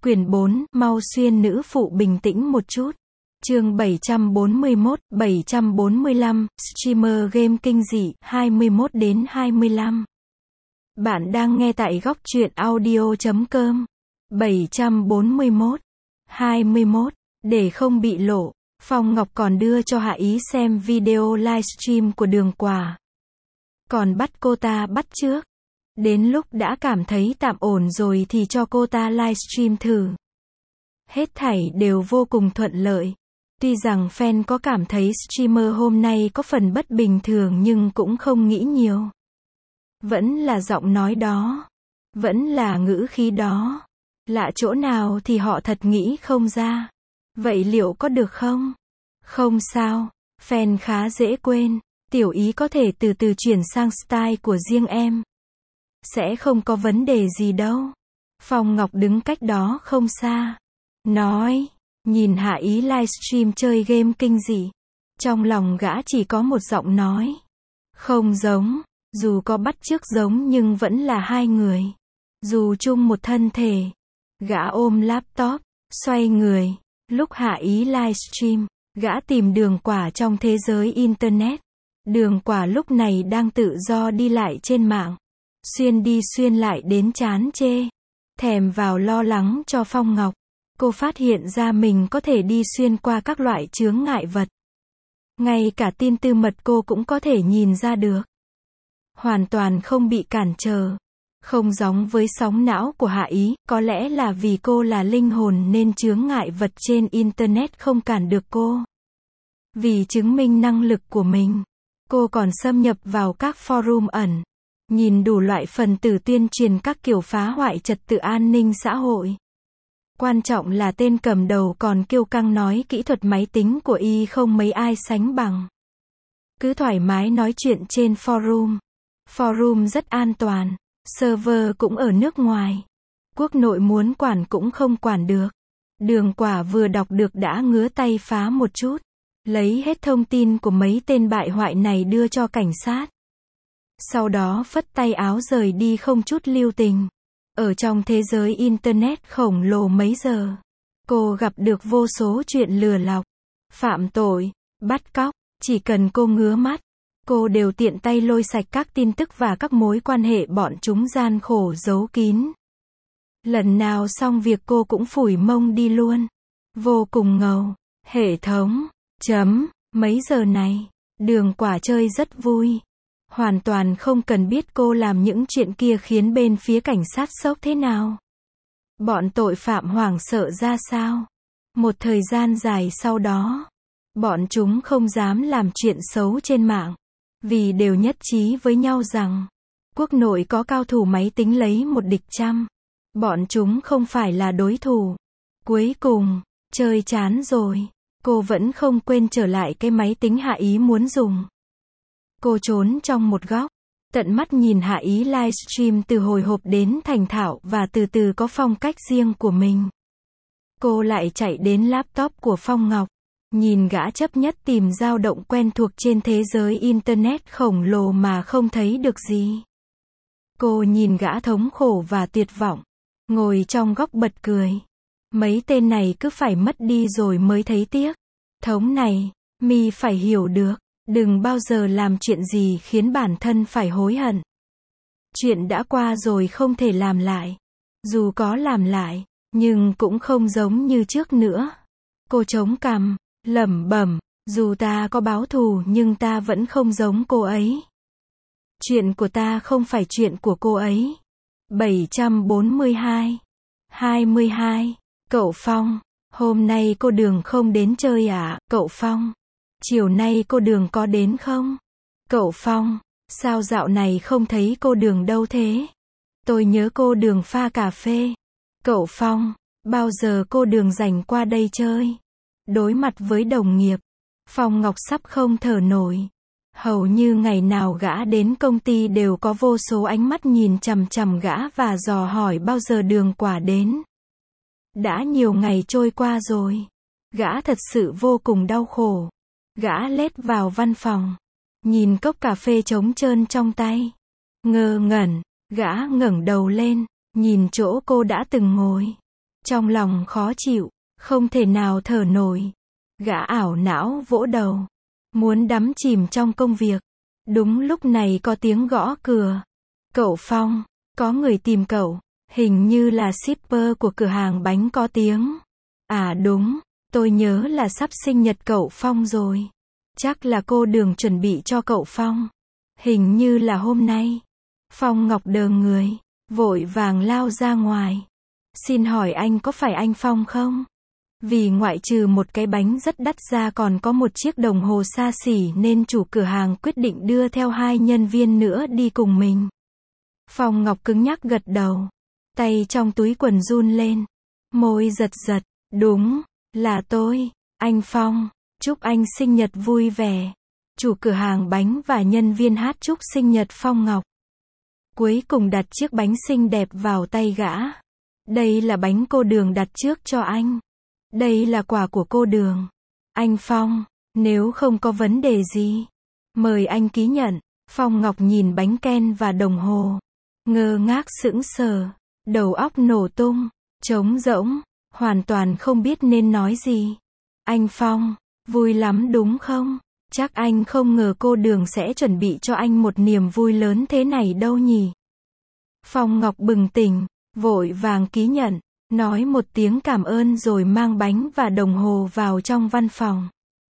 Quyển 4, mau xuyên nữ phụ bình tĩnh một chút. Chương 741, 745, streamer game kinh dị, 21 đến 25. Bạn đang nghe tại góc truyện audio.com. 741, 21. Để không bị lộ, Phong Ngọc còn đưa cho Hạ Ý xem video livestream của Đường Quả. Còn bắt cô ta bắt trước. Đến lúc đã cảm thấy tạm ổn rồi thì cho cô ta livestream thử. Hết thảy đều vô cùng thuận lợi. Tuy rằng fan có cảm thấy streamer hôm nay có phần bất bình thường nhưng cũng không nghĩ nhiều. Vẫn là giọng nói đó. Vẫn là ngữ khí đó. Lạ chỗ nào thì họ thật nghĩ không ra. Vậy liệu có được không? Không sao. Fan khá dễ quên. Tiểu Ý có thể từ từ chuyển sang style của riêng em. Sẽ không có vấn đề gì đâu. Phong Ngọc đứng cách đó không xa. Nói. Nhìn Hạ Ý livestream chơi game kinh dị. Trong lòng gã chỉ có một giọng nói. Không giống. Dù có bắt chước giống nhưng vẫn là hai người. Dù chung một thân thể. Gã ôm laptop. Xoay người. Lúc Hạ Ý livestream. Gã tìm Đường Quả trong thế giới internet. Đường Quả lúc này đang tự do đi lại trên mạng. Xuyên đi xuyên lại đến chán chê. Thèm vào lo lắng cho Phong Ngọc. Cô phát hiện ra mình có thể đi xuyên qua các loại chướng ngại vật. Ngay cả tin tư mật cô cũng có thể nhìn ra được. Hoàn toàn không bị cản trở. Không giống với sóng não của Hạ Ý, có lẽ là vì cô là linh hồn nên chướng ngại vật trên internet không cản được cô. Vì chứng minh năng lực của mình, cô còn xâm nhập vào các forum ẩn. Nhìn đủ loại phần tử tuyên truyền các kiểu phá hoại trật tự an ninh xã hội. Quan trọng là tên cầm đầu còn kiêu căng nói kỹ thuật máy tính của y không mấy ai sánh bằng. Cứ thoải mái nói chuyện trên forum. Forum rất an toàn. Server cũng ở nước ngoài. Quốc nội muốn quản cũng không quản được. Đường Quả vừa đọc được đã ngứa tay phá một chút. Lấy hết thông tin của mấy tên bại hoại này đưa cho cảnh sát. Sau đó phất tay áo rời đi không chút lưu tình. Ở trong thế giới internet khổng lồ mấy giờ, cô gặp được vô số chuyện lừa lọc, phạm tội, bắt cóc. Chỉ cần cô ngứa mắt, cô đều tiện tay lôi sạch các tin tức và các mối quan hệ bọn chúng gian khổ giấu kín. Lần nào xong việc cô cũng phủi mông đi luôn. Vô cùng ngầu. Hệ thống. Mấy giờ này, Đường Quả chơi rất vui. Hoàn toàn không cần biết cô làm những chuyện kia khiến bên phía cảnh sát sốc thế nào. Bọn tội phạm hoảng sợ ra sao. Một thời gian dài sau đó, bọn chúng không dám làm chuyện xấu trên mạng. Vì đều nhất trí với nhau rằng, quốc nội có cao thủ máy tính lấy một địch trăm. Bọn chúng không phải là đối thủ. Cuối cùng, chơi chán rồi. Cô vẫn không quên trở lại cái máy tính Hạ Ý muốn dùng. Cô trốn trong một góc, tận mắt nhìn Hạ Ý livestream từ hồi hộp đến thành thạo và từ từ có phong cách riêng của mình. Cô lại chạy đến laptop của Phong Ngọc, nhìn gã chấp nhất tìm dao động quen thuộc trên thế giới internet khổng lồ mà không thấy được gì. Cô nhìn gã thống khổ và tuyệt vọng, ngồi trong góc bật cười. Mấy tên này cứ phải mất đi rồi mới thấy tiếc. Thống này, mi phải hiểu được. Đừng bao giờ làm chuyện gì khiến bản thân phải hối hận. Chuyện đã qua rồi không thể làm lại. Dù có làm lại, nhưng cũng không giống như trước nữa. Cô chống cằm, lẩm bẩm, dù ta có báo thù nhưng ta vẫn không giống cô ấy. Chuyện của ta không phải chuyện của cô ấy. 742. 22. Cậu Phong, hôm nay cô Đường không đến chơi à, cậu Phong? Chiều nay cô Đường có đến không? Cậu Phong, sao dạo này không thấy cô Đường đâu thế? Tôi nhớ cô Đường pha cà phê. Cậu Phong, bao giờ cô Đường rảnh qua đây chơi? Đối mặt với đồng nghiệp, Phong Ngọc sắp không thở nổi. Hầu như ngày nào gã đến công ty đều có vô số ánh mắt nhìn chằm chằm gã và dò hỏi bao giờ Đường Quả đến. Đã nhiều ngày trôi qua rồi. Gã thật sự vô cùng đau khổ. Gã lết vào văn phòng, nhìn cốc cà phê trống trơn trong tay. Ngơ ngẩn, gã ngẩng đầu lên, nhìn chỗ cô đã từng ngồi. Trong lòng khó chịu, không thể nào thở nổi. Gã ảo não vỗ đầu, muốn đắm chìm trong công việc. Đúng lúc này có tiếng gõ cửa. Cậu Phong, có người tìm cậu. Hình như là shipper của cửa hàng bánh có tiếng. À đúng, tôi nhớ là sắp sinh nhật cậu Phong rồi. Chắc là cô Đường chuẩn bị cho cậu Phong. Hình như là hôm nay. Phong Ngọc đờ người, vội vàng lao ra ngoài. Xin hỏi anh có phải anh Phong không? Vì ngoại trừ một cái bánh rất đắt ra còn có một chiếc đồng hồ xa xỉ nên chủ cửa hàng quyết định đưa theo 2 nhân viên nữa đi cùng mình. Phong Ngọc cứng nhắc gật đầu. Tay trong túi quần run lên. Môi giật giật. Đúng, là tôi, anh Phong. Chúc anh sinh nhật vui vẻ. Chủ cửa hàng bánh và nhân viên hát chúc sinh nhật Phong Ngọc. Cuối cùng đặt chiếc bánh xinh đẹp vào tay gã. Đây là bánh cô Đường đặt trước cho anh. Đây là quà của cô Đường. Anh Phong, nếu không có vấn đề gì, mời anh ký nhận. Phong Ngọc nhìn bánh ken và đồng hồ. Ngơ ngác sững sờ. Đầu óc nổ tung. Trống rỗng. Hoàn toàn không biết nên nói gì. Anh Phong, vui lắm đúng không? Chắc anh không ngờ cô Đường sẽ chuẩn bị cho anh một niềm vui lớn thế này đâu nhỉ? Phong Ngọc bừng tỉnh, vội vàng ký nhận, nói một tiếng cảm ơn rồi mang bánh và đồng hồ vào trong văn phòng.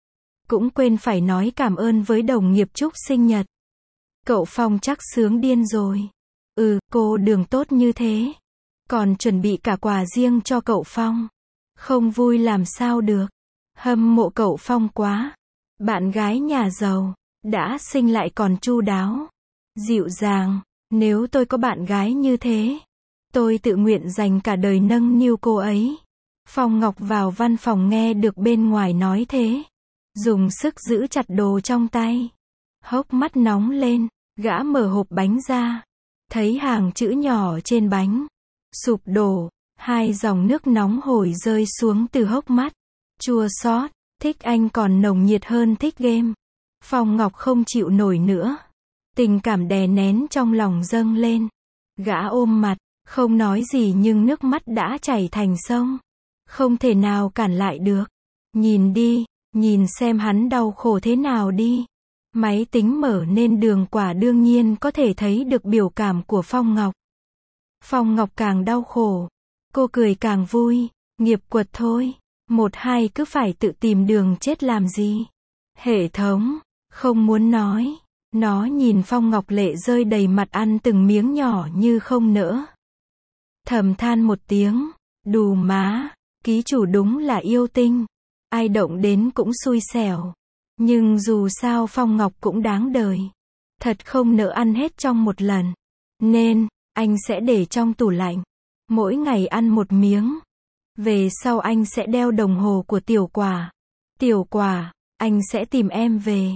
Cũng quên phải nói cảm ơn với đồng nghiệp chúc sinh nhật. Cậu Phong chắc sướng điên rồi. Cô Đường tốt như thế. Còn chuẩn bị cả quà riêng cho cậu Phong. Không vui làm sao được. Hâm mộ cậu Phong quá. Bạn gái nhà giàu, đã sinh lại còn chu đáo, dịu dàng. Nếu tôi có bạn gái như thế, tôi tự nguyện dành cả đời nâng niu cô ấy. Phong Ngọc vào văn phòng nghe được bên ngoài nói thế. Dùng sức giữ chặt đồ trong tay. Hốc mắt nóng lên, gã mở hộp bánh ra. Thấy hàng chữ nhỏ trên bánh. Sụp đổ, 2 dòng nước nóng hổi rơi xuống từ hốc mắt. Chua xót. Thích anh còn nồng nhiệt hơn thích game. Phong Ngọc không chịu nổi nữa. Tình cảm đè nén trong lòng dâng lên. Gã ôm mặt, không nói gì nhưng nước mắt đã chảy thành sông. Không thể nào cản lại được. Nhìn đi, nhìn xem hắn đau khổ thế nào đi. Máy tính mở nên Đường Quả đương nhiên có thể thấy được biểu cảm của Phong Ngọc. Phong Ngọc càng đau khổ. Cô cười càng vui. Nghiệp quật thôi. 1-2 cứ phải tự tìm đường chết làm gì. Hệ thống, không muốn nói. Nó nhìn Phong Ngọc lệ rơi đầy mặt ăn từng miếng nhỏ như không nỡ. Thầm than một tiếng, đù má, ký chủ đúng là yêu tinh. Ai động đến cũng xui xẻo. Nhưng dù sao Phong Ngọc cũng đáng đời. Thật không nỡ ăn hết trong một lần. Nên, anh sẽ để trong tủ lạnh. Mỗi ngày ăn một miếng. Về sau anh sẽ đeo đồng hồ của Tiểu Quả. Tiểu Quả, anh sẽ tìm em về.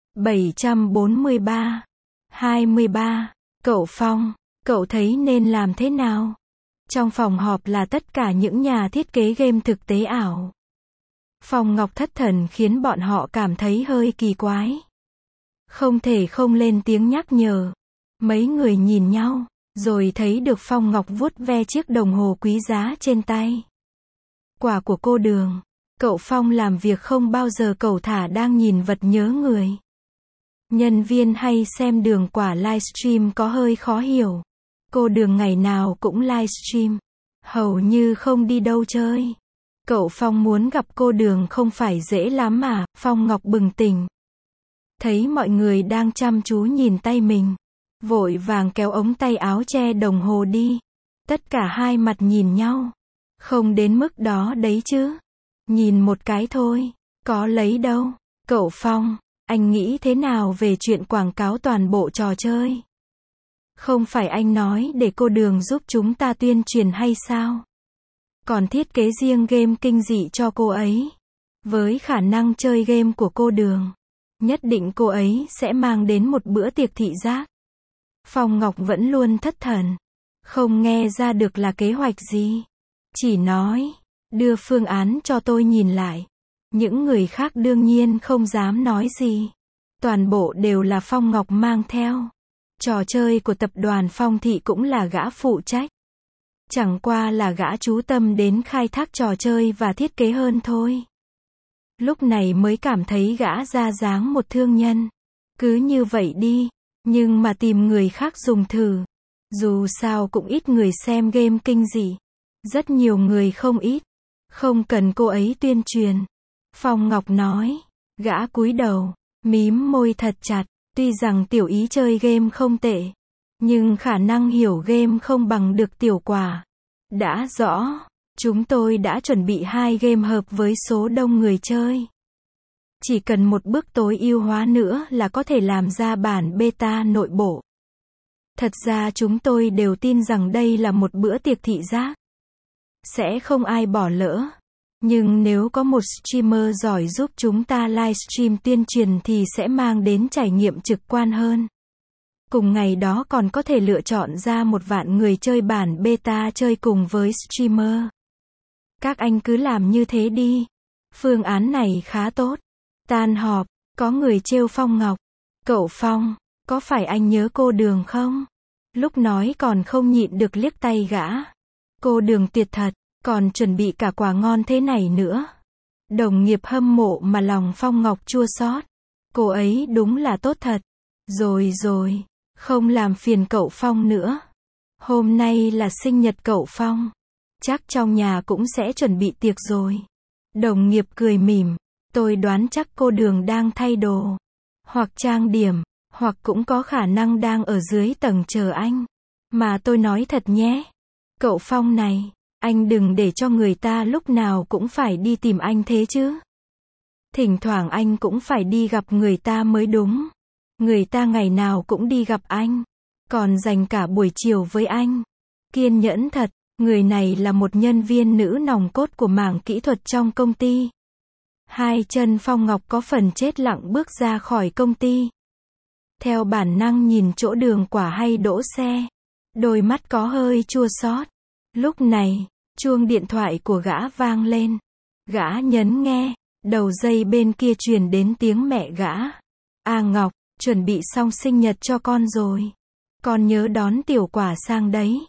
743 23. Cậu Phong, cậu thấy nên làm thế nào? Trong phòng họp là tất cả những nhà thiết kế game thực tế ảo. Phong Ngọc thất thần khiến bọn họ cảm thấy hơi kỳ quái. Không thể không lên tiếng nhắc nhở. Mấy người nhìn nhau, rồi thấy được Phong Ngọc vuốt ve chiếc đồng hồ quý giá trên tay. Quà của cô Đường. Cậu Phong làm việc không bao giờ cẩu thả đang nhìn vật nhớ người. Nhân viên hay xem Đường Quả livestream có hơi khó hiểu. Cô Đường ngày nào cũng livestream. Hầu như không đi đâu chơi. Cậu Phong muốn gặp cô Đường không phải dễ lắm mà. Phong Ngọc bừng tỉnh. Thấy mọi người đang chăm chú nhìn tay mình. Vội vàng kéo ống tay áo che đồng hồ đi. Tất cả hai mặt nhìn nhau. Không đến mức đó đấy chứ. Nhìn một cái thôi. Có lấy đâu. Cậu Phong, anh nghĩ thế nào về chuyện quảng cáo toàn bộ trò chơi? Không phải anh nói để cô Đường giúp chúng ta tuyên truyền hay sao? Còn thiết kế riêng game kinh dị cho cô ấy. Với khả năng chơi game của cô Đường, nhất định cô ấy sẽ mang đến một bữa tiệc thị giác. Phong Ngọc vẫn luôn thất thần. Không nghe ra được là kế hoạch gì. Chỉ nói, đưa phương án cho tôi nhìn lại. Những người khác đương nhiên không dám nói gì. Toàn bộ đều là Phong Ngọc mang theo. Trò chơi của tập đoàn Phong Thị cũng là gã phụ trách. Chẳng qua là gã chú tâm đến khai thác trò chơi và thiết kế hơn thôi. Lúc này mới cảm thấy gã ra dáng một thương nhân. Cứ như vậy đi, nhưng mà tìm người khác dùng thử. Dù sao cũng ít người xem game kinh dị. Rất nhiều người không ít. Không cần cô ấy tuyên truyền. Phong Ngọc nói. Gã cúi đầu, mím môi thật chặt. Tuy rằng tiểu ý chơi game không tệ, nhưng khả năng hiểu game không bằng được tiểu quả. Đã rõ, chúng tôi đã chuẩn bị 2 game hợp với số đông người chơi. Chỉ cần một bước tối ưu hóa nữa là có thể làm ra bản beta nội bộ. Thật ra chúng tôi đều tin rằng đây là một bữa tiệc thị giác. Sẽ không ai bỏ lỡ. Nhưng nếu có một streamer giỏi giúp chúng ta livestream tuyên truyền thì sẽ mang đến trải nghiệm trực quan hơn. Cùng ngày đó còn có thể lựa chọn ra 1 vạn người chơi bản beta chơi cùng với streamer. Các anh cứ làm như thế đi. Phương án này khá tốt. Tan họp, có người trêu Phong Ngọc. Cậu Phong, có phải anh nhớ cô Đường không? Lúc nói còn không nhịn được liếc tay gã. Cô Đường tuyệt thật, còn chuẩn bị cả quà ngon thế này nữa. Đồng nghiệp hâm mộ mà lòng Phong Ngọc chua xót. Cô ấy đúng là tốt thật. Rồi, không làm phiền cậu Phong nữa. Hôm nay là sinh nhật cậu Phong. Chắc trong nhà cũng sẽ chuẩn bị tiệc rồi. Đồng nghiệp cười mỉm. Tôi đoán chắc cô Đường đang thay đồ. Hoặc trang điểm. Hoặc cũng có khả năng đang ở dưới tầng chờ anh. Mà tôi nói thật nhé. Cậu Phong này, anh đừng để cho người ta lúc nào cũng phải đi tìm anh thế chứ. Thỉnh thoảng anh cũng phải đi gặp người ta mới đúng. Người ta ngày nào cũng đi gặp anh. Còn dành cả buổi chiều với anh. Kiên nhẫn thật, người này là một nhân viên nữ nòng cốt của mảng kỹ thuật trong công ty. 2 chân Phong Ngọc có phần chết lặng bước ra khỏi công ty. Theo bản năng nhìn chỗ Đường Quả hay đỗ xe. Đôi mắt có hơi chua xót. Lúc này, chuông điện thoại của gã vang lên. Gã nhấn nghe, đầu dây bên kia truyền đến tiếng mẹ gã. Ngọc, chuẩn bị xong sinh nhật cho con rồi. Con nhớ đón tiểu quả sang đấy.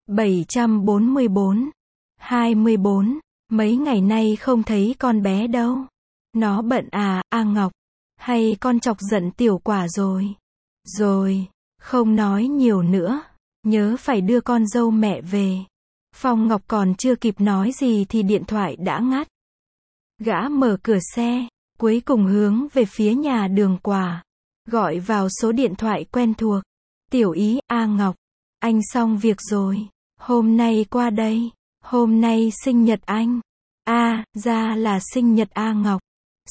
744. 24. Mấy ngày nay không thấy con bé đâu. Nó bận à, Ngọc. Hay con chọc giận tiểu quả rồi. Rồi, không nói nhiều nữa. Nhớ phải đưa con dâu mẹ về. Phong Ngọc còn chưa kịp nói gì thì điện thoại đã ngắt. Gã mở cửa xe, cuối cùng hướng về phía nhà Đường Quả. Gọi vào số điện thoại quen thuộc. Tiểu ý, Ngọc. Anh xong việc rồi. Hôm nay qua đây. Hôm nay sinh nhật anh. Ra là sinh nhật Ngọc.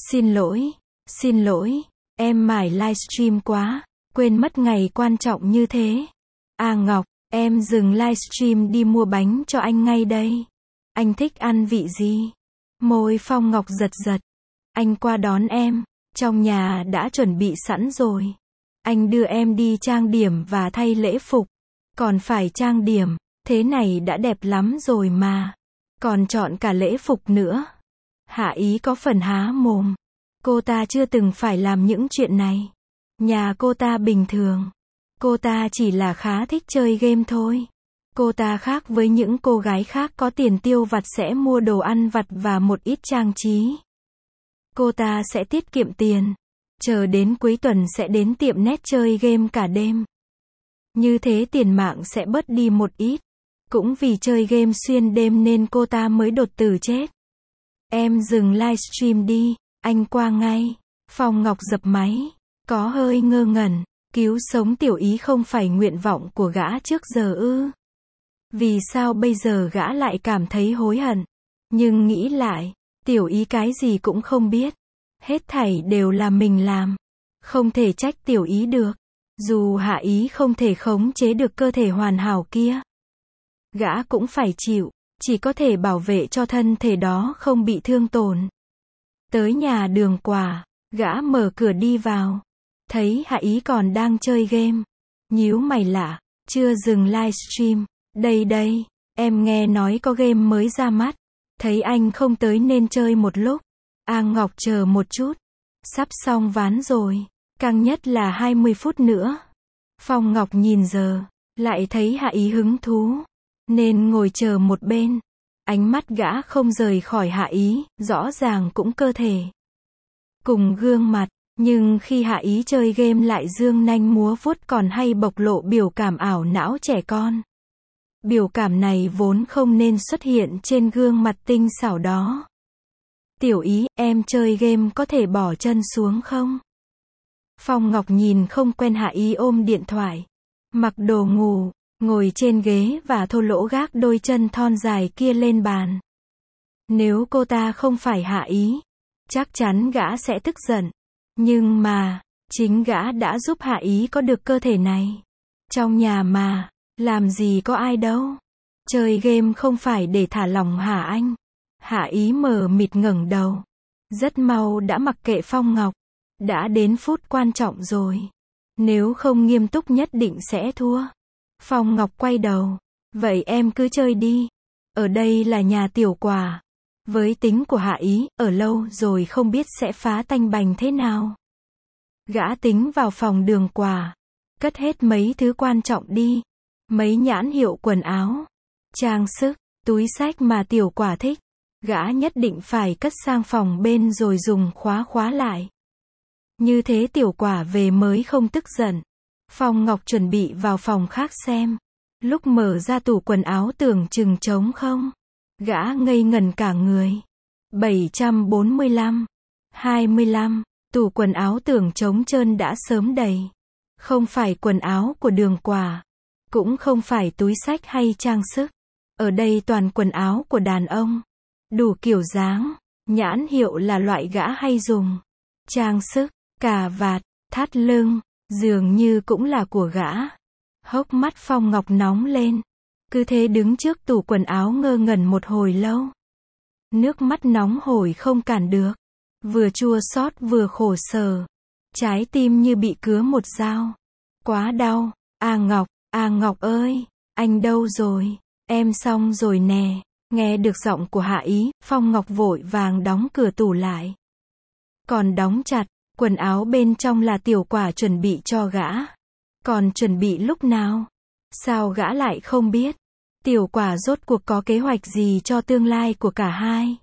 Xin lỗi. Em mải livestream quá. Quên mất ngày quan trọng như thế. Ngọc, em dừng livestream đi mua bánh cho anh ngay đây. Anh thích ăn vị gì? Môi Phong Ngọc giật giật. Anh qua đón em. Trong nhà đã chuẩn bị sẵn rồi. Anh đưa em đi trang điểm và thay lễ phục. Còn phải trang điểm, thế này đã đẹp lắm rồi mà. Còn chọn cả lễ phục nữa. Hạ Ý có phần há mồm. Cô ta chưa từng phải làm những chuyện này. Nhà cô ta bình thường. Cô ta chỉ là khá thích chơi game thôi. Cô ta khác với những cô gái khác có tiền tiêu vặt sẽ mua đồ ăn vặt và một ít trang trí. Cô ta sẽ tiết kiệm tiền. Chờ đến cuối tuần sẽ đến tiệm net chơi game cả đêm. Như thế tiền mạng sẽ bớt đi một ít. Cũng vì chơi game xuyên đêm nên cô ta mới đột tử chết. Em dừng livestream đi, anh qua ngay. Phong Ngọc dập máy. Có hơi ngơ ngẩn. Cứu sống tiểu ý không phải nguyện vọng của gã trước giờ ư? Vì sao bây giờ gã lại cảm thấy hối hận? Nhưng nghĩ lại, tiểu ý cái gì cũng không biết. Hết thảy đều là mình làm. Không thể trách tiểu ý được. Dù Hạ Ý không thể khống chế được cơ thể hoàn hảo kia. Gã cũng phải chịu, chỉ có thể bảo vệ cho thân thể đó không bị thương tổn. Tới nhà Đường Quả, gã mở cửa đi vào. Thấy Hạ Ý còn đang chơi game. Nhíu mày lạ, chưa dừng livestream. Đây, em nghe nói có game mới ra mắt. Thấy anh không tới nên chơi một lúc. Ngọc chờ một chút. Sắp xong ván rồi. Căng nhất là 20 phút nữa. Phong Ngọc nhìn giờ. Lại thấy Hạ Ý hứng thú. nên ngồi chờ một bên. Ánh mắt gã không rời khỏi Hạ Ý, rõ ràng cũng cơ thể cùng gương mặt, nhưng khi Hạ Ý chơi game lại dương nanh múa vuốt còn hay bộc lộ biểu cảm ảo não trẻ con. Biểu cảm này vốn không nên xuất hiện trên gương mặt tinh xảo đó. Tiểu Ý, em chơi game có thể bỏ chân xuống không? Phong Ngọc nhìn không quen Hạ Ý ôm điện thoại, mặc đồ ngủ, ngồi trên ghế và thô lỗ gác đôi chân thon dài kia lên bàn. Nếu cô ta không phải Hạ Ý, chắc chắn gã sẽ tức giận. Nhưng mà, chính gã đã giúp Hạ Ý có được cơ thể này. Trong nhà mà, làm gì có ai đâu. Chơi game không phải để thả lỏng hả anh? Hạ Ý mờ mịt ngẩng đầu. Rất mau đã mặc kệ Phong Ngọc. Đã đến phút quan trọng rồi. Nếu không nghiêm túc nhất định sẽ thua. Phong Ngọc quay đầu. Vậy em cứ chơi đi. Ở đây là nhà Tiểu Quả. Với tính của Hạ Ý, ở lâu rồi không biết sẽ phá tanh bành thế nào. Gã tính vào phòng Đường Quả. Cất hết mấy thứ quan trọng đi. Mấy nhãn hiệu quần áo, trang sức, túi xách mà Tiểu Quả thích. Gã nhất định phải cất sang phòng bên rồi dùng khóa lại. Như thế Tiểu Quả về mới không tức giận. Phong Ngọc chuẩn bị vào phòng khác xem. Lúc mở ra tủ quần áo tưởng chừng trống không. Gã ngây ngẩn cả người. 745, 25, tủ quần áo tưởng trống trơn đã sớm đầy. Không phải quần áo của Đường Quả. Cũng không phải túi xách hay trang sức. Ở đây toàn quần áo của đàn ông. Đủ kiểu dáng. Nhãn hiệu là loại gã hay dùng. Trang sức, cà vạt, thắt lưng, dường như cũng là của gã. Hốc mắt Phong Ngọc nóng lên. Cứ thế đứng trước tủ quần áo ngơ ngẩn một hồi lâu. Nước mắt nóng hổi không cản được. Vừa chua xót vừa khổ sở. Trái tim như bị cứa một dao. Quá đau. À Ngọc ơi, anh đâu rồi? Em xong rồi nè. Nghe được giọng của Hạ Ý, Phong Ngọc vội vàng đóng cửa tủ lại. Còn đóng chặt, quần áo bên trong là Tiểu Quả chuẩn bị cho gã. Còn chuẩn bị lúc nào? Sao gã lại không biết? Tiểu Quả rốt cuộc có kế hoạch gì cho tương lai của cả hai?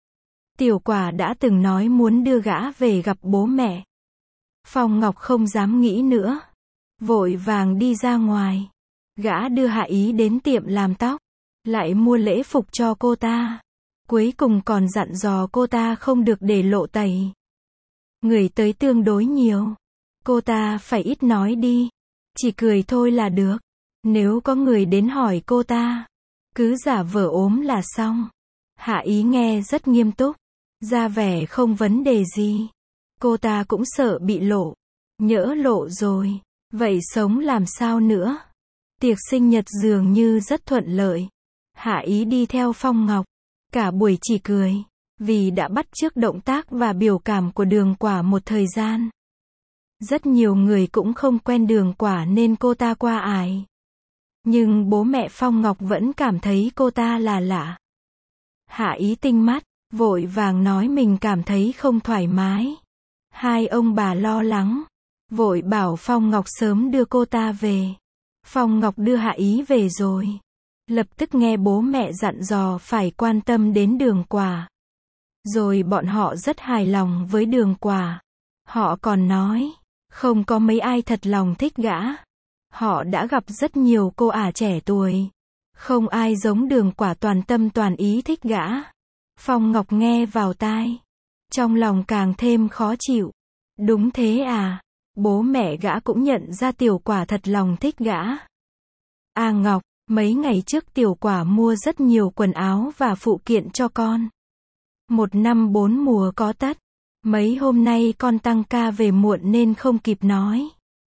Tiểu Quả đã từng nói muốn đưa gã về gặp bố mẹ. Phong Ngọc không dám nghĩ nữa. Vội vàng đi ra ngoài. Gã đưa Hạ Ý đến tiệm làm tóc. Lại mua lễ phục cho cô ta. Cuối cùng còn dặn dò cô ta không được để lộ tẩy. Người tới tương đối nhiều. Cô ta phải ít nói đi. Chỉ cười thôi là được. Nếu có người đến hỏi cô ta, cứ giả vờ ốm là xong. Hạ Ý nghe rất nghiêm túc. Ra vẻ không vấn đề gì. Cô ta cũng sợ bị lộ. Nhỡ lộ rồi. Vậy sống làm sao nữa? Tiệc sinh nhật dường như rất thuận lợi. Hạ Ý đi theo Phong Ngọc. Cả buổi chỉ cười. Vì đã bắt chước động tác và biểu cảm của Đường Quả một thời gian. Rất nhiều người cũng không quen Đường Quả nên cô ta qua ải. Nhưng bố mẹ Phong Ngọc vẫn cảm thấy cô ta là lạ. Hạ Ý tinh mắt, vội vàng nói mình cảm thấy không thoải mái. Hai ông bà lo lắng. Vội bảo Phong Ngọc sớm đưa cô ta về. Phong Ngọc đưa Hạ Ý về rồi. Lập tức nghe bố mẹ dặn dò phải quan tâm đến Đường Quả. Rồi bọn họ rất hài lòng với Đường Quả. Họ còn nói, không có mấy ai thật lòng thích gã. Họ đã gặp rất nhiều cô ả trẻ tuổi. Không ai giống Đường Quả toàn tâm toàn ý thích gã. Phong Ngọc nghe vào tai. Trong lòng càng thêm khó chịu. Đúng thế à? Bố mẹ gã cũng nhận ra Tiểu Quả thật lòng thích gã. À Ngọc, mấy ngày trước Tiểu Quả mua rất nhiều quần áo và phụ kiện cho con. 1 năm 4 mùa có tất. Mấy hôm nay con tăng ca về muộn nên không kịp nói.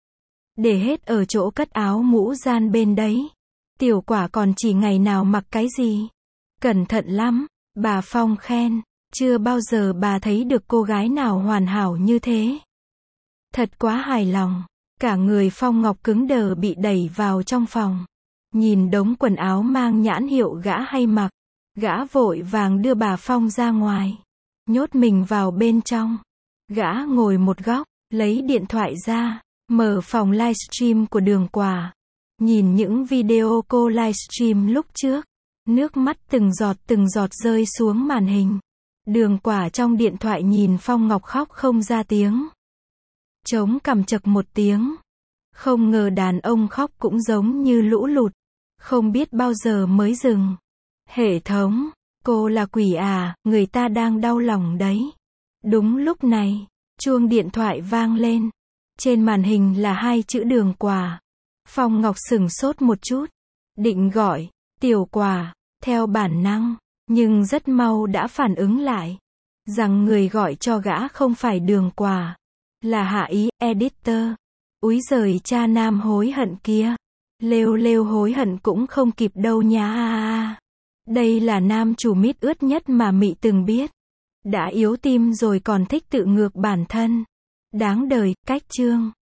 Để hết ở chỗ cất áo mũ gian bên đấy. Tiểu Quả còn chỉ ngày nào mặc cái gì. Cẩn thận lắm, bà Phong khen. Chưa bao giờ bà thấy được cô gái nào hoàn hảo như thế. Thật quá hài lòng. Cả người Phong Ngọc cứng đờ bị đẩy vào trong phòng. Nhìn đống quần áo mang nhãn hiệu gã hay mặc. Gã vội vàng đưa bà Phong ra ngoài. Nhốt mình vào bên trong. Gã ngồi một góc, lấy điện thoại ra, mở phòng livestream của Đường Quả. Nhìn những video cô livestream lúc trước, nước mắt từng giọt rơi xuống màn hình. Đường Quả trong điện thoại nhìn Phong Ngọc khóc không ra tiếng. Chống cằm chậc một tiếng. Không ngờ đàn ông khóc cũng giống như lũ lụt. Không biết bao giờ mới dừng. Hệ thống, cô là quỷ à, người ta đang đau lòng đấy. Đúng lúc này, chuông điện thoại vang lên. Trên màn hình là 2 chữ Đường Quả. Phong Ngọc sửng sốt một chút. Định gọi, Tiểu Quả, theo bản năng. Nhưng rất mau đã phản ứng lại. Rằng người gọi cho gã không phải Đường Quả. Là Hạ Ý, editor. Úi giời cha nam hối hận kia. Lêu hối hận cũng không kịp đâu nha. Đây là nam chủ mít ướt nhất mà mị từng biết. Đã yếu tim rồi còn thích tự ngược bản thân. Đáng đời, cách chương.